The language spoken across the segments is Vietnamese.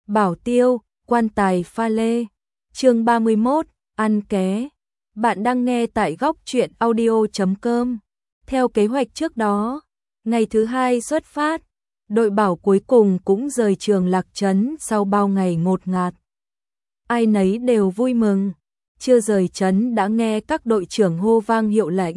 Bảo Tiêu, quan tài pha lê. Chương 31, ăn ké. Bạn đang nghe tại góc truyện audio.com. Theo kế hoạch trước đó, ngày thứ hai xuất phát, đội Bảo cuối cùng cũng rời trường Lạc Trấn sau bao ngày ngột ngạt. Ai nấy đều vui mừng, chưa rời trấn đã nghe các đội trưởng hô vang hiệu lệnh.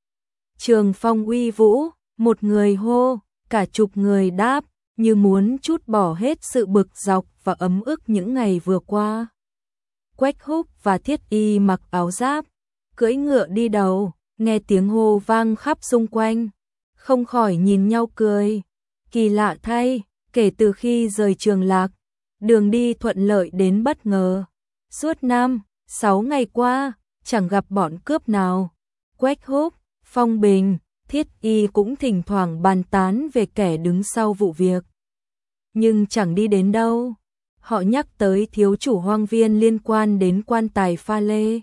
Trường phong uy vũ, một người hô, cả chục người đáp, như muốn trút bỏ hết sự bực dọc và ấm ức những ngày vừa qua. Quách Húc và Thiết Y mặc áo giáp, cưỡi ngựa đi đầu, nghe tiếng hô vang khắp xung quanh, không khỏi nhìn nhau cười. Kỳ lạ thay, kể từ khi rời trường Lạc, đường đi thuận lợi đến bất ngờ. Suốt 5-6 ngày qua, chẳng gặp bọn cướp nào. Quách Húc, Phong Bình, Thiết Y cũng thỉnh thoảng bàn tán về kẻ đứng sau vụ việc. Nhưng chẳng đi đến đâu. Họ nhắc tới thiếu chủ hoang viên liên quan đến quan tài pha lê.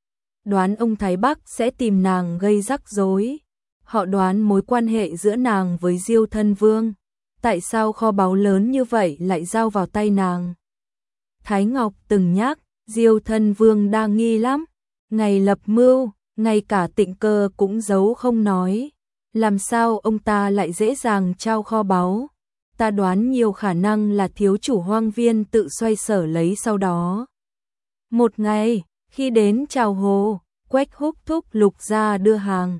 Đoán ông Thái Bắc sẽ tìm nàng gây rắc rối. Họ đoán mối quan hệ giữa nàng với Diêu Thân Vương. Tại sao kho báu lớn như vậy lại giao vào tay nàng? Thái Ngọc từng nhắc, Diêu Thân Vương đa nghi lắm. Ngày lập mưu, ngay cả Tịnh Cơ cũng giấu không nói. Làm sao ông ta lại dễ dàng trao kho báu? Ta đoán nhiều khả năng là thiếu chủ hoang viên tự xoay sở lấy sau đó. Một ngày, khi đến Trào Hồ, Quách Húc thúc Lục Gia đưa hàng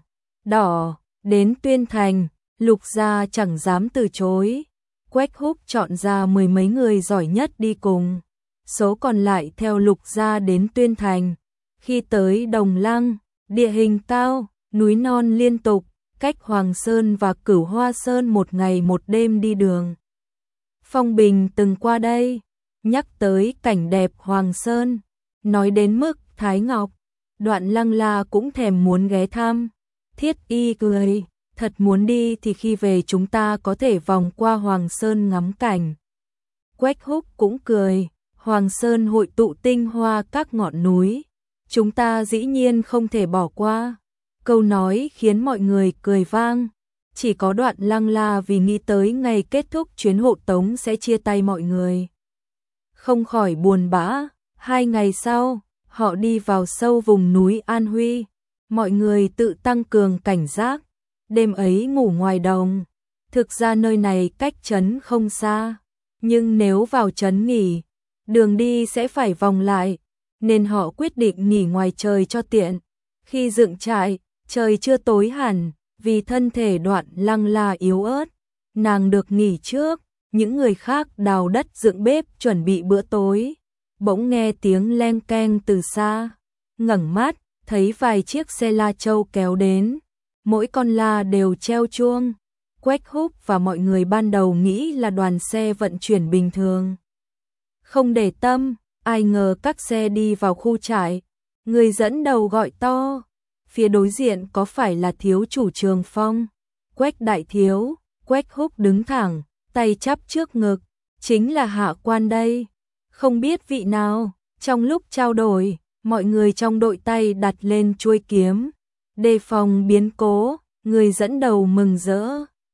đỏ đến Tuyên Thành, Lục Gia chẳng dám từ chối. Quách Húc chọn ra 10 mấy người giỏi nhất đi cùng, số còn lại theo Lục Gia đến Tuyên Thành. Khi tới Đồng Lăng, địa hình cao, núi non liên tục, cách Hoàng Sơn và Cửu Hoa Sơn một ngày một đêm đi đường. Phong Bình từng qua đây, nhắc tới cảnh đẹp Hoàng Sơn, nói đến mức Thái Ngọc, Đoạn Lăng La cũng thèm muốn ghé thăm. Thiết Y cười, thật muốn đi thì khi về chúng ta có thể vòng qua Hoàng Sơn ngắm cảnh. Quách Húc cũng cười, Hoàng Sơn hội tụ tinh hoa các ngọn núi, chúng ta dĩ nhiên không thể bỏ qua. Câu nói khiến mọi người cười vang, chỉ có Đoạn Lăng La vì nghĩ tới ngày kết thúc chuyến hộ tống sẽ chia tay mọi người, không khỏi buồn bã. 2 ngày sau, họ đi vào sâu vùng núi An Huy, mọi người tự tăng cường cảnh giác, đêm ấy ngủ ngoài đồng. Thực ra nơi này cách trấn không xa, nhưng nếu vào trấn nghỉ, đường đi sẽ phải vòng lại, nên họ quyết định nghỉ ngoài trời cho tiện. Khi dựng trại, trời chưa tối hẳn, vì thân thể Đoạn Lăng La yếu ớt, nàng được nghỉ trước, những người khác đào đất dựng bếp chuẩn bị bữa tối. Bỗng nghe tiếng leng keng từ xa, ngẩng mắt, thấy vài chiếc xe la châu kéo đến, mỗi con la đều treo chuông. Quách Húc và mọi người ban đầu nghĩ là đoàn xe vận chuyển bình thường, không để tâm, ai ngờ các xe đi vào khu trại, người dẫn đầu gọi to, phía đối diện có phải là thiếu chủ Trường Phong? Quách đại thiếu. Quách Húc đứng thẳng, tay chắp trước ngực, chính là hạ quan đây. Không biết vị nào. Trong lúc trao đổi, mọi người trong đội tay đặt lên chuôi kiếm, đề phòng biến cố. Người dẫn đầu mừng rỡ,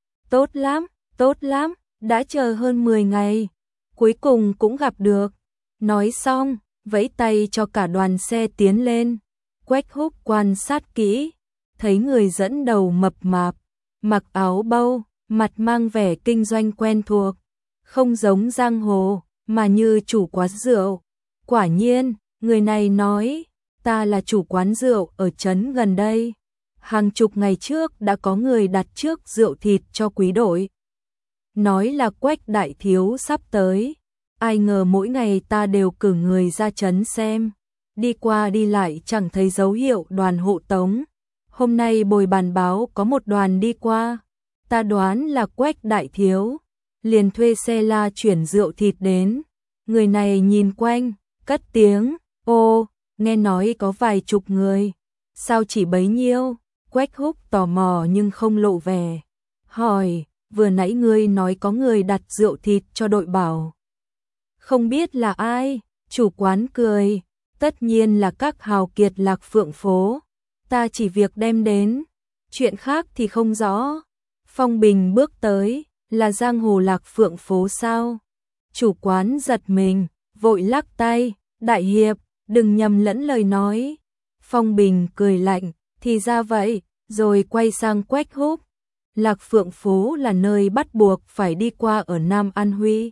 tốt lắm, đã chờ hơn 10 ngày, cuối cùng cũng gặp được. Nói xong, vẫy tay cho cả đoàn xe tiến lên. Quách Húc quan sát kỹ, thấy người dẫn đầu mập mạp, mặc áo bâu, mặt mang vẻ kinh doanh quen thuộc, không giống giang hồ, mà như chủ quán rượu. Quả nhiên, người này nói, ta là chủ quán rượu ở trấn gần đây. Hàng chục ngày trước đã có người đặt trước rượu thịt cho quý đội. Nói là Quách đại thiếu sắp tới. Ai ngờ mỗi ngày ta đều cử người ra trấn xem. Đi qua đi lại chẳng thấy dấu hiệu đoàn hộ tống. Hôm nay bồi bàn báo có một đoàn đi qua. Ta đoán là Quách đại thiếu, liền thuê xe la chuyển rượu thịt đến. Người này nhìn quanh, cất tiếng, ô, nghe nói có vài chục người. Sao chỉ bấy nhiêu? Quách Húc tò mò nhưng không lộ vẻ. Hỏi, vừa nãy ngươi nói có người đặt rượu thịt cho đội Bảo. Không biết là ai? Chủ quán cười, tất nhiên là các hào kiệt Lạc Phượng phố. Ta chỉ việc đem đến, chuyện khác thì không rõ. Phong Bình bước tới, là giang hồ Lạc Phượng phố sao? Chủ quán giật mình, vội lắc tay, đại hiệp, đừng nhầm lẫn lời nói. Phong Bình cười lạnh, thì ra vậy, rồi quay sang Quách Húc. Lạc Phượng Phố là nơi bắt buộc phải đi qua ở Nam An Huy.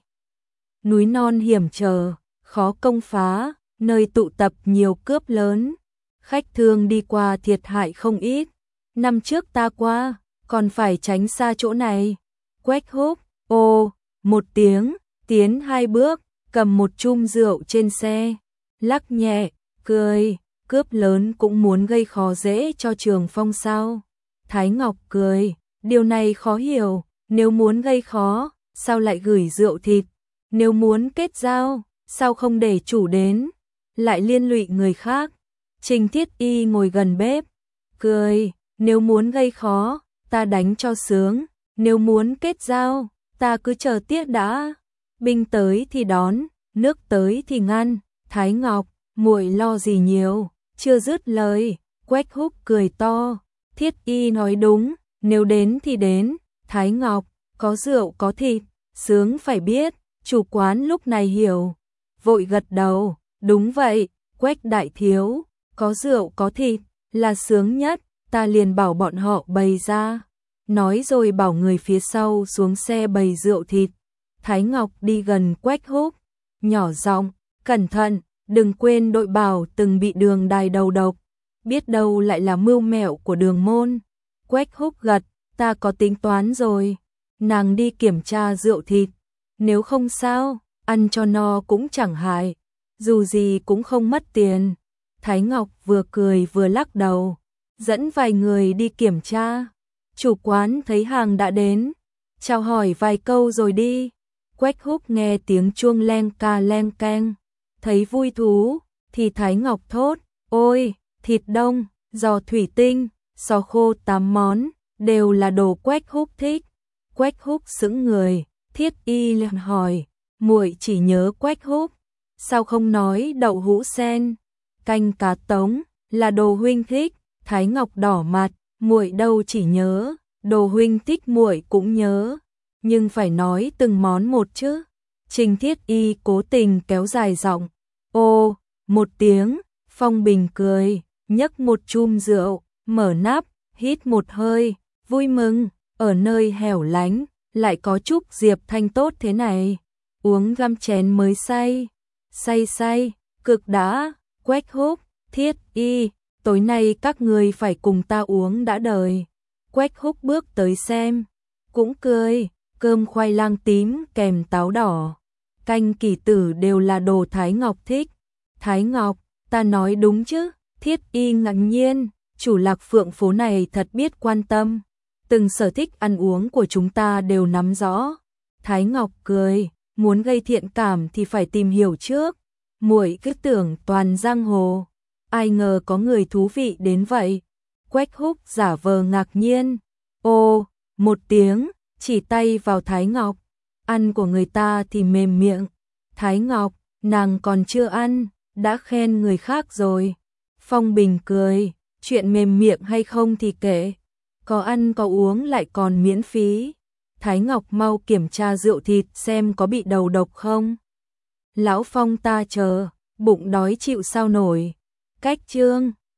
Núi non hiểm trở, khó công phá, nơi tụ tập nhiều cướp lớn. Khách thương đi qua thiệt hại không ít. Năm trước ta qua, còn phải tránh xa chỗ này. Quách Húc, một tiếng, tiến 2 bước, cầm một chum rượu trên xe. Lắc nhẹ, cười, cướp lớn cũng muốn gây khó dễ cho Trường Phong sao? Thái Ngọc cười, điều này khó hiểu, nếu muốn gây khó, sao lại gửi rượu thịt? Nếu muốn kết giao, sao không để chủ đến, lại liên lụy người khác? Trình Thiết Y ngồi gần bếp, cười, nếu muốn gây khó, ta đánh cho sướng, nếu muốn kết giao, ta cứ chờ tiết đã. Binh tới thì đón, nước tới thì ngăn. Thái Ngọc, muội lo gì nhiều? Chưa dứt lời, Quách Húc cười to. Thiết Y nói đúng, nếu đến thì đến. Thái Ngọc, có rượu có thịt, sướng phải biết. Chủ quán lúc này hiểu, vội gật đầu. Đúng vậy, Quách đại thiếu, có rượu có thịt là sướng nhất, ta liền bảo bọn họ bày ra. Nói rồi bảo người phía sau xuống xe bày rượu thịt. Thái Ngọc đi gần Quách Húc, nhỏ giọng, cẩn thận, đừng quên đội bảo từng bị Đường Đài đầu độc, biết đâu lại là mưu mẹo của Đường môn. Quách Húc gật, ta có tính toán rồi. Nàng đi kiểm tra rượu thịt, nếu không sao, ăn cho no cũng chẳng hại, dù gì cũng không mất tiền. Thái Ngọc vừa cười vừa lắc đầu, dẫn vài người đi kiểm tra. Chủ quán thấy hàng đã đến, chào hỏi vài câu rồi đi. Quách Húc nghe tiếng chuông len ca len keng, thấy vui thú, thì Thái Ngọc thốt, ôi, thịt đông, giò thủy tinh, sò khô 8 món, đều là đồ Quách Húc thích. Quách Húc sững người, Thiết Y liền hỏi, muội chỉ nhớ Quách Húc, sao không nói đậu hũ sen, canh cá tống, là đồ huynh thích. Thái Ngọc đỏ mặt, muội đâu chỉ nhớ, đồ huynh thích muội cũng nhớ, nhưng phải nói từng món một chứ. Trình Thiết Y cố tình kéo dài giọng, một tiếng. Phong Bình cười, nhấc một chum rượu, mở nắp, hít một hơi, vui mừng, ở nơi hẻo lánh, lại có chút diệp thanh tốt thế này, uống găm chén mới say, say, cực đã. Quách Húc, Thiết Y, tối nay các người phải cùng ta uống đã đời. Quách Húc bước tới xem, cũng cười, cơm khoai lang tím kèm táo đỏ, canh kỳ tử đều là đồ Thái Ngọc thích. Thái Ngọc, ta nói đúng chứ? Thiết Y ngạc nhiên, chủ Lạc Phượng Phố này thật biết quan tâm, từng sở thích ăn uống của chúng ta đều nắm rõ. Thái Ngọc cười, muốn gây thiện cảm thì phải tìm hiểu trước, muội cứ tưởng toàn giang hồ, ai ngờ có người thú vị đến vậy. Quách Húc giả vờ ngạc nhiên, một tiếng, chỉ tay vào Thái Ngọc, ăn của người ta thì mềm miệng. Thái Ngọc, nàng còn chưa ăn, đã khen người khác rồi. Phong Bình cười, chuyện mềm miệng hay không thì kệ, có ăn có uống lại còn miễn phí. Thái Ngọc mau kiểm tra rượu thịt xem có bị đầu độc không. Lão Phong ta chờ, bụng đói chịu sao nổi. Cách chương